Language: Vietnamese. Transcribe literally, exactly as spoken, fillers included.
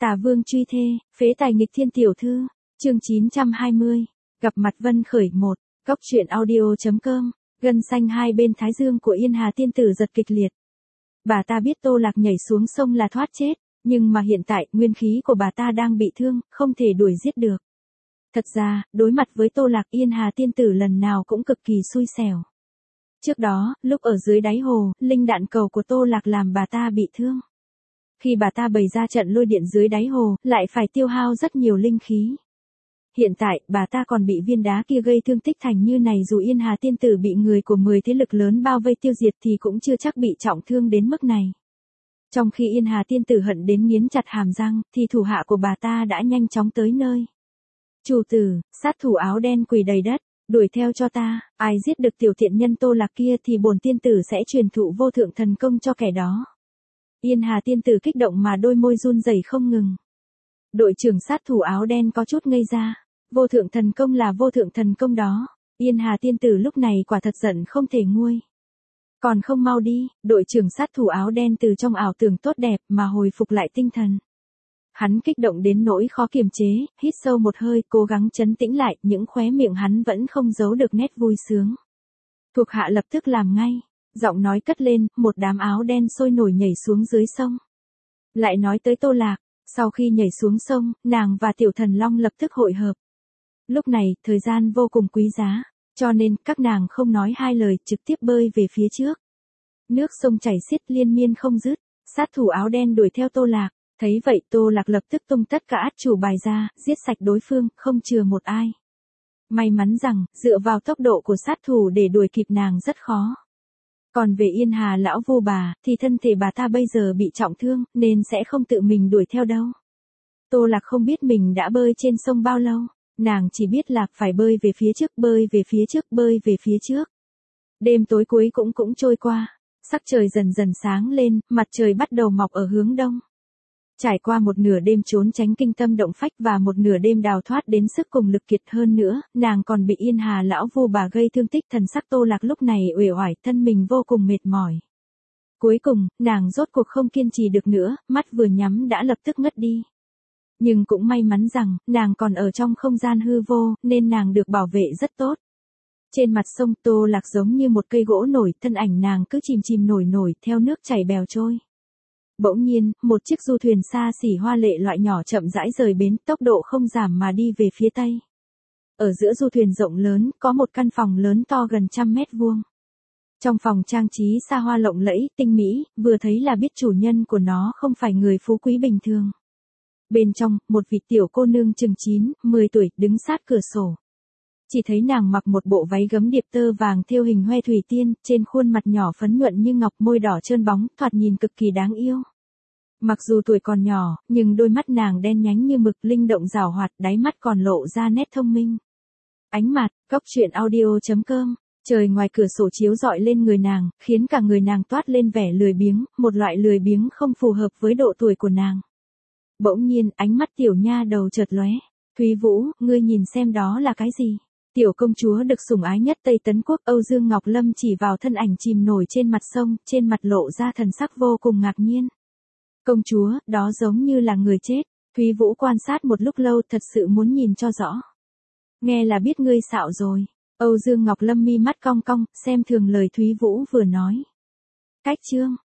Tà Vương truy thê, phế tài nghịch thiên tiểu thư, chương chín trăm hai mươi, gặp mặt Vân Khởi một, góc truyện audio.com, gân xanh hai bên thái dương của Yên Hà tiên tử giật kịch liệt. Bà ta biết Tô Lạc nhảy xuống sông là thoát chết, nhưng mà hiện tại nguyên khí của bà ta đang bị thương, không thể đuổi giết được. Thật ra, đối mặt với Tô Lạc, Yên Hà tiên tử lần nào cũng cực kỳ xui xẻo. Trước đó, lúc ở dưới đáy hồ, linh đạn cầu của Tô Lạc làm bà ta bị thương. Khi bà ta bày ra trận lôi điện dưới đáy hồ, lại phải tiêu hao rất nhiều linh khí. Hiện tại, bà ta còn bị viên đá kia gây thương tích thành như này, dù Yên Hà tiên tử bị người của mười thế lực lớn bao vây tiêu diệt thì cũng chưa chắc bị trọng thương đến mức này. Trong khi Yên Hà tiên tử hận đến nghiến chặt hàm răng, thì thủ hạ của bà ta đã nhanh chóng tới nơi. Chủ tử, sát thủ áo đen quỳ đầy đất, đuổi theo cho ta, ai giết được tiểu tiện nhân Tô Lạc kia thì bổn tiên tử sẽ truyền thụ vô thượng thần công cho kẻ đó. Yên Hà tiên tử kích động mà đôi môi run rẩy không ngừng. Đội trưởng sát thủ áo đen có chút ngây ra, vô thượng thần công là vô thượng thần công đó. Yên Hà tiên tử lúc này quả thật giận không thể nguôi. Còn không mau đi, đội trưởng sát thủ áo đen từ trong ảo tưởng tốt đẹp mà hồi phục lại tinh thần. Hắn kích động đến nỗi khó kiềm chế, hít sâu một hơi, cố gắng trấn tĩnh lại, những khóe miệng hắn vẫn không giấu được nét vui sướng. Thuộc hạ lập tức làm ngay, giọng nói cất lên, một đám áo đen sôi nổi nhảy xuống dưới sông. Lại nói tới Tô Lạc, sau khi nhảy xuống sông, nàng và tiểu thần long lập tức hội hợp. Lúc này, thời gian vô cùng quý giá, cho nên các nàng không nói hai lời, trực tiếp bơi về phía trước. Nước sông chảy xiết liên miên không dứt, sát thủ áo đen đuổi theo Tô Lạc. Thấy vậy Tô Lạc lập tức tung tất cả át chủ bài ra, giết sạch đối phương, không chừa một ai. May mắn rằng, dựa vào tốc độ của sát thủ để đuổi kịp nàng rất khó. Còn về Yên Hà lão vu bà, thì thân thể bà ta bây giờ bị trọng thương, nên sẽ không tự mình đuổi theo đâu. Tô Lạc không biết mình đã bơi trên sông bao lâu, nàng chỉ biết là phải bơi về phía trước, bơi về phía trước, bơi về phía trước. Đêm tối cuối cũng cũng trôi qua, sắc trời dần dần sáng lên, mặt trời bắt đầu mọc ở hướng đông. Trải qua một nửa đêm trốn tránh kinh tâm động phách và một nửa đêm đào thoát đến sức cùng lực kiệt hơn nữa, nàng còn bị Yên Hà lão vu bà gây thương tích, thần sắc Tô Lạc lúc này uể oải, thân mình vô cùng mệt mỏi. Cuối cùng, nàng rốt cuộc không kiên trì được nữa, mắt vừa nhắm đã lập tức ngất đi. Nhưng cũng may mắn rằng, nàng còn ở trong không gian hư vô, nên nàng được bảo vệ rất tốt. Trên mặt sông Tô Lạc giống như một cây gỗ nổi, thân ảnh nàng cứ chìm chìm nổi nổi, theo nước chảy bèo trôi. Bỗng nhiên, một chiếc du thuyền xa xỉ hoa lệ loại nhỏ chậm rãi rời bến, tốc độ không giảm mà đi về phía tây. Ở giữa du thuyền rộng lớn, có một căn phòng lớn to gần trăm mét vuông. Trong phòng trang trí xa hoa lộng lẫy, tinh mỹ, vừa thấy là biết chủ nhân của nó không phải người phú quý bình thường. Bên trong, một vị tiểu cô nương chừng chín, mười tuổi, đứng sát cửa sổ. Chỉ thấy nàng mặc một bộ váy gấm điệp tơ vàng thêu hình hoe thủy tiên, trên khuôn mặt nhỏ phấn nhuận như ngọc, môi đỏ trơn bóng, thoạt nhìn cực kỳ đáng yêu. Mặc dù tuổi còn nhỏ, nhưng đôi mắt nàng đen nhánh như mực, linh động rảo hoạt, đáy mắt còn lộ ra nét thông minh. Ánh mặt, góc truyện audio.com, trời ngoài cửa sổ chiếu rọi lên người nàng, khiến cả người nàng toát lên vẻ lười biếng, một loại lười biếng không phù hợp với độ tuổi của nàng. Bỗng nhiên, ánh mắt tiểu nha đầu chợt lóe. Thúy Vũ, ngươi nhìn xem đó là cái gì? Tiểu công chúa được sủng ái nhất Tây Tấn Quốc, Âu Dương Ngọc Lâm chỉ vào thân ảnh chìm nổi trên mặt sông, trên mặt lộ ra thần sắc vô cùng ngạc nhiên. Công chúa, đó giống như là người chết. Thúy Vũ quan sát một lúc lâu, thật sự muốn nhìn cho rõ. Nghe là biết ngươi xạo rồi. Âu Dương Ngọc Lâm mi mắt cong cong, xem thường lời Thúy Vũ vừa nói. Cách chương,